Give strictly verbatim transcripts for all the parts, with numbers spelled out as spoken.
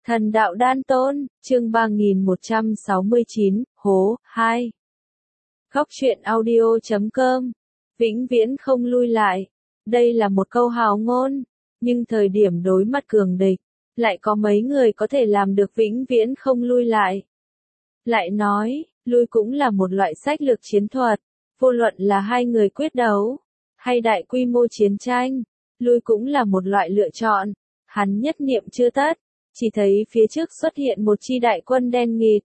Thần đạo đan tôn, chương ba nghìn một trăm sáu mươi chín, hố, hai. Góc truyện audio chấm com. Vĩnh viễn không lui lại. Đây là một câu hào ngôn, nhưng thời điểm đối mặt cường địch, lại có mấy người có thể làm được vĩnh viễn không lui lại. Lại nói, lui cũng là một loại sách lược chiến thuật, vô luận là hai người quyết đấu, hay đại quy mô chiến tranh, lui cũng là một loại lựa chọn. Hắn nhất niệm chưa tất, chỉ thấy phía trước xuất hiện một chi đại quân đen nghịt.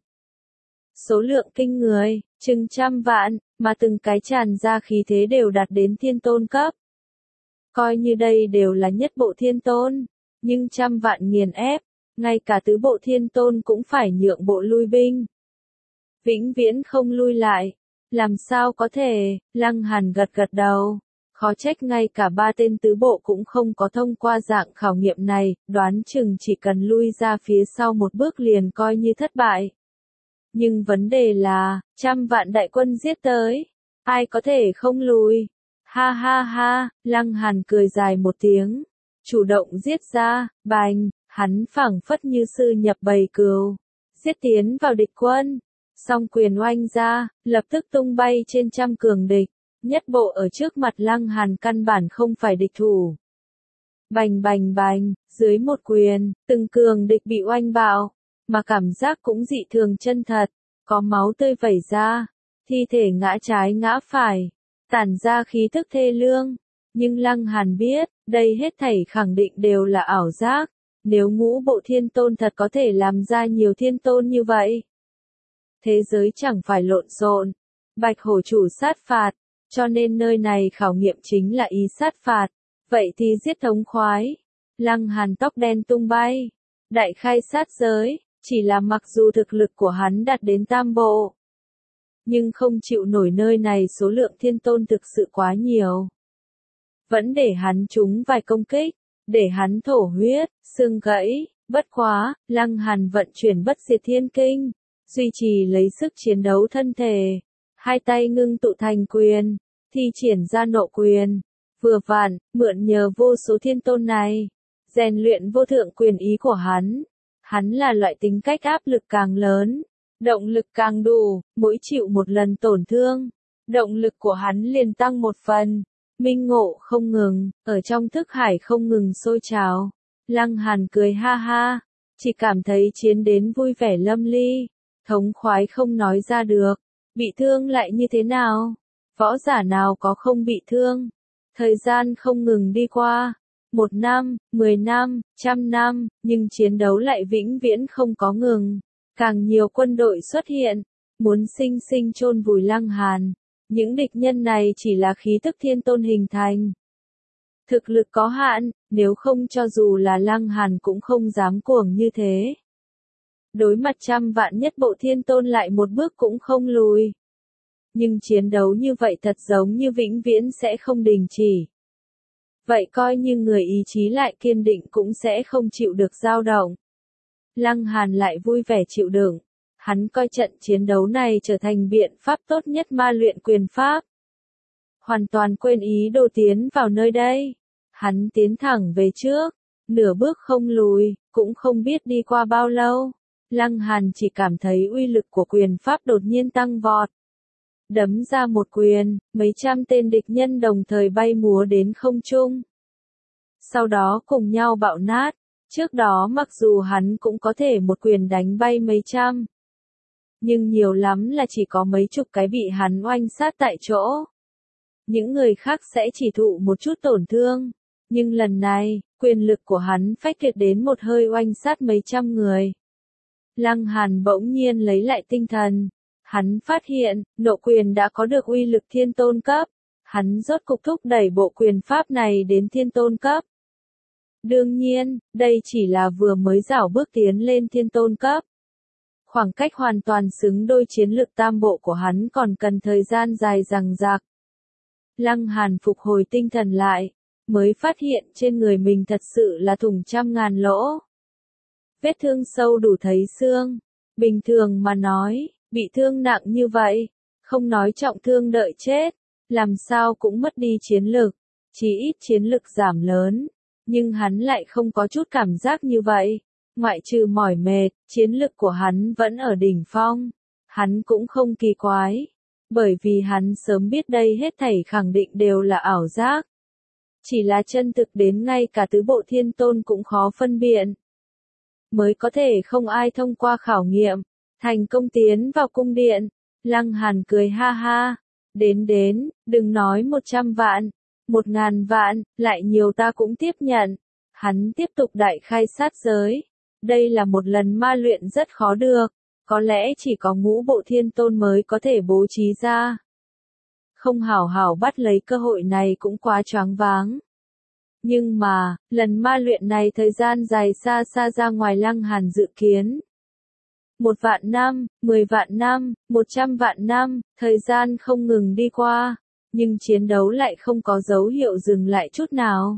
Số lượng kinh người, chừng trăm vạn, mà từng cái tràn ra khí thế đều đạt đến thiên tôn cấp. Coi như đây đều là nhất bộ thiên tôn, nhưng trăm vạn nghiền ép, ngay cả tứ bộ thiên tôn cũng phải nhượng bộ lui binh. Vĩnh viễn không lui lại, làm sao có thể, Lăng Hàn gật gật đầu. Khó trách ngay cả ba tên tứ bộ cũng không có thông qua dạng khảo nghiệm này, đoán chừng chỉ cần lui ra phía sau một bước liền coi như thất bại. Nhưng vấn đề là, trăm vạn đại quân giết tới, ai có thể không lùi? Ha ha ha, Lăng Hàn cười dài một tiếng, chủ động giết ra, bành, hắn phảng phất như sư nhập bầy cừu, giết tiến vào địch quân, song quyền oanh ra, lập tức tung bay trên trăm cường địch. Nhất bộ ở trước mặt Lăng Hàn căn bản không phải địch thủ. Bành bành bành, dưới một quyền, từng cường địch bị oanh bạo, mà cảm giác cũng dị thường chân thật, có máu tươi vẩy ra, thi thể ngã trái ngã phải, tản ra khí tức thê lương. Nhưng Lăng Hàn biết, đây hết thảy khẳng định đều là ảo giác, nếu ngũ bộ thiên tôn thật có thể làm ra nhiều thiên tôn như vậy. Thế giới chẳng phải lộn xộn, Bạch Hổ chủ sát phạt. Cho nên nơi này khảo nghiệm chính là ý sát phạt, vậy thì giết thống khoái. Lăng Hàn tóc đen tung bay, đại khai sát giới, chỉ là mặc dù thực lực của hắn đạt đến tam bộ, nhưng không chịu nổi nơi này số lượng thiên tôn thực sự quá nhiều. Vẫn để hắn trúng vài công kích, để hắn thổ huyết, xương gãy, bất quá, Lăng Hàn vận chuyển bất diệt thiên kinh, duy trì lấy sức chiến đấu thân thể. Hai tay ngưng tụ thành quyền, thi triển ra nộ quyền, vừa vặn, mượn nhờ vô số thiên tôn này, rèn luyện vô thượng quyền ý của hắn. Hắn là loại tính cách áp lực càng lớn, động lực càng đủ, mỗi chịu một lần tổn thương, động lực của hắn liền tăng một phần, minh ngộ không ngừng, ở trong thức hải không ngừng sôi trào. Lăng Hàn cười ha ha, chỉ cảm thấy chiến đến vui vẻ lâm ly, thống khoái không nói ra được. Bị thương lại như thế nào? Võ giả nào có không bị thương? Thời gian không ngừng đi qua. Một năm, mười năm, trăm năm, nhưng chiến đấu lại vĩnh viễn không có ngừng. Càng nhiều quân đội xuất hiện, muốn sinh sinh chôn vùi Lăng Hàn. Những địch nhân này chỉ là khí tức thiên tôn hình thành. Thực lực có hạn, nếu không cho dù là Lăng Hàn cũng không dám cuồng như thế. Đối mặt trăm vạn nhất bộ thiên tôn lại một bước cũng không lùi. Nhưng chiến đấu như vậy thật giống như vĩnh viễn sẽ không đình chỉ. Vậy coi như người ý chí lại kiên định cũng sẽ không chịu được dao động. Lăng Hàn lại vui vẻ chịu đựng. Hắn coi trận chiến đấu này trở thành biện pháp tốt nhất ma luyện quyền pháp. Hoàn toàn quên ý đồ tiến vào nơi đây. Hắn tiến thẳng về trước, nửa bước không lùi, cũng không biết đi qua bao lâu. Lăng Hàn chỉ cảm thấy uy lực của quyền pháp đột nhiên tăng vọt. Đấm ra một quyền, mấy trăm tên địch nhân đồng thời bay múa đến không trung. Sau đó cùng nhau bạo nát, trước đó mặc dù hắn cũng có thể một quyền đánh bay mấy trăm. Nhưng nhiều lắm là chỉ có mấy chục cái bị hắn oanh sát tại chỗ. Những người khác sẽ chỉ thụ một chút tổn thương. Nhưng lần này, quyền lực của hắn phách kiệt đến một hơi oanh sát mấy trăm người. Lăng Hàn bỗng nhiên lấy lại tinh thần. Hắn phát hiện, nộ quyền đã có được uy lực thiên tôn cấp. Hắn rốt cục thúc đẩy bộ quyền pháp này đến thiên tôn cấp. Đương nhiên, đây chỉ là vừa mới rảo bước tiến lên thiên tôn cấp. Khoảng cách hoàn toàn xứng đôi chiến lực tam bộ của hắn còn cần thời gian dài dằng dặc. Lăng Hàn phục hồi tinh thần lại, mới phát hiện trên người mình thật sự là thủng trăm ngàn lỗ. Vết thương sâu đủ thấy xương. Bình thường mà nói, bị thương nặng như vậy, không nói trọng thương đợi chết, làm sao cũng mất đi chiến lực, chỉ ít chiến lực giảm lớn, nhưng hắn lại không có chút cảm giác như vậy. Ngoại trừ mỏi mệt, chiến lực của hắn vẫn ở đỉnh phong. Hắn cũng không kỳ quái, bởi vì hắn sớm biết đây hết thảy khẳng định đều là ảo giác. Chỉ là chân thực đến ngay cả tứ bộ thiên tôn cũng khó phân biện. Mới có thể không ai thông qua khảo nghiệm, thành công tiến vào cung điện. Lăng Hàn cười ha ha, đến đến, đừng nói một trăm vạn, một ngàn vạn, lại nhiều ta cũng tiếp nhận. Hắn tiếp tục đại khai sát giới. Đây là một lần ma luyện rất khó được, có lẽ chỉ có ngũ bộ thiên tôn mới có thể bố trí ra. Không hảo hảo bắt lấy cơ hội này cũng quá choáng váng. Nhưng mà, lần ma luyện này thời gian dài xa xa ra ngoài Lăng Hàn dự kiến. Một vạn năm, mười vạn năm, một trăm vạn năm, thời gian không ngừng đi qua, nhưng chiến đấu lại không có dấu hiệu dừng lại chút nào.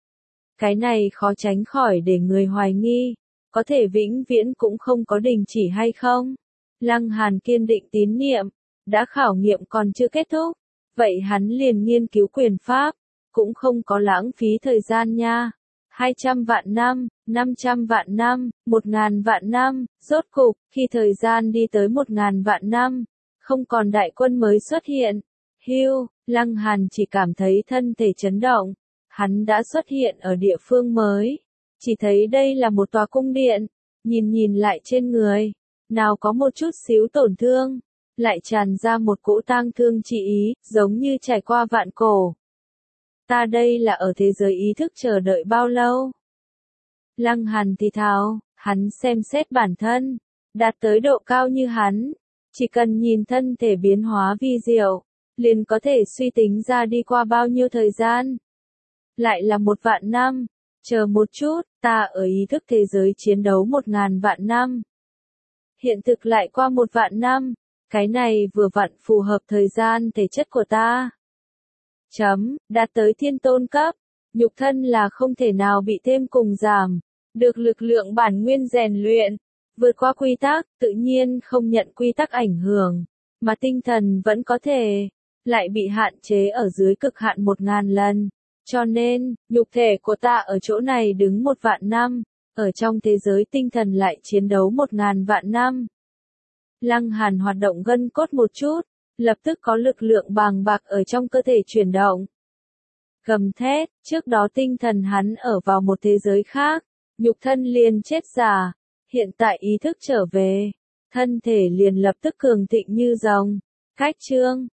Cái này khó tránh khỏi để người hoài nghi, có thể vĩnh viễn cũng không có đình chỉ hay không? Lăng Hàn kiên định tín niệm, đã khảo nghiệm còn chưa kết thúc, vậy hắn liền nghiên cứu quyền pháp, cũng không có lãng phí thời gian nha. hai trăm vạn năm, năm trăm vạn năm, một ngàn vạn năm, rốt cục, khi thời gian đi tới một ngàn vạn năm, không còn đại quân mới xuất hiện. Hưu, Lăng Hàn chỉ cảm thấy thân thể chấn động, hắn đã xuất hiện ở địa phương mới. Chỉ thấy đây là một tòa cung điện, nhìn nhìn lại trên người, nào có một chút xíu tổn thương, lại tràn ra một cỗ tang thương chi ý, giống như trải qua vạn cổ. Ta đây là ở thế giới ý thức chờ đợi bao lâu? Lăng Hàn thì thào, hắn xem xét bản thân, đạt tới độ cao như hắn, chỉ cần nhìn thân thể biến hóa vi diệu, liền có thể suy tính ra đi qua bao nhiêu thời gian. Lại là một vạn năm, chờ một chút, ta ở ý thức thế giới chiến đấu một ngàn vạn năm. Hiện thực lại qua một vạn năm, cái này vừa vặn phù hợp thời gian thể chất của ta. Chấm, đạt tới thiên tôn cấp, nhục thân là không thể nào bị thêm cùng giảm, được lực lượng bản nguyên rèn luyện, vượt qua quy tắc, tự nhiên không nhận quy tắc ảnh hưởng, mà tinh thần vẫn có thể, lại bị hạn chế ở dưới cực hạn một ngàn lần. Cho nên, nhục thể của ta ở chỗ này đứng một vạn năm, ở trong thế giới tinh thần lại chiến đấu một ngàn vạn năm. Lăng Hàn hoạt động gân cốt một chút, lập tức có lực lượng bàng bạc ở trong cơ thể chuyển động. Gầm thét, trước đó tinh thần hắn ở vào một thế giới khác, nhục thân liền chết già, hiện tại ý thức trở về, thân thể liền lập tức cường thịnh như rồng. Cách chương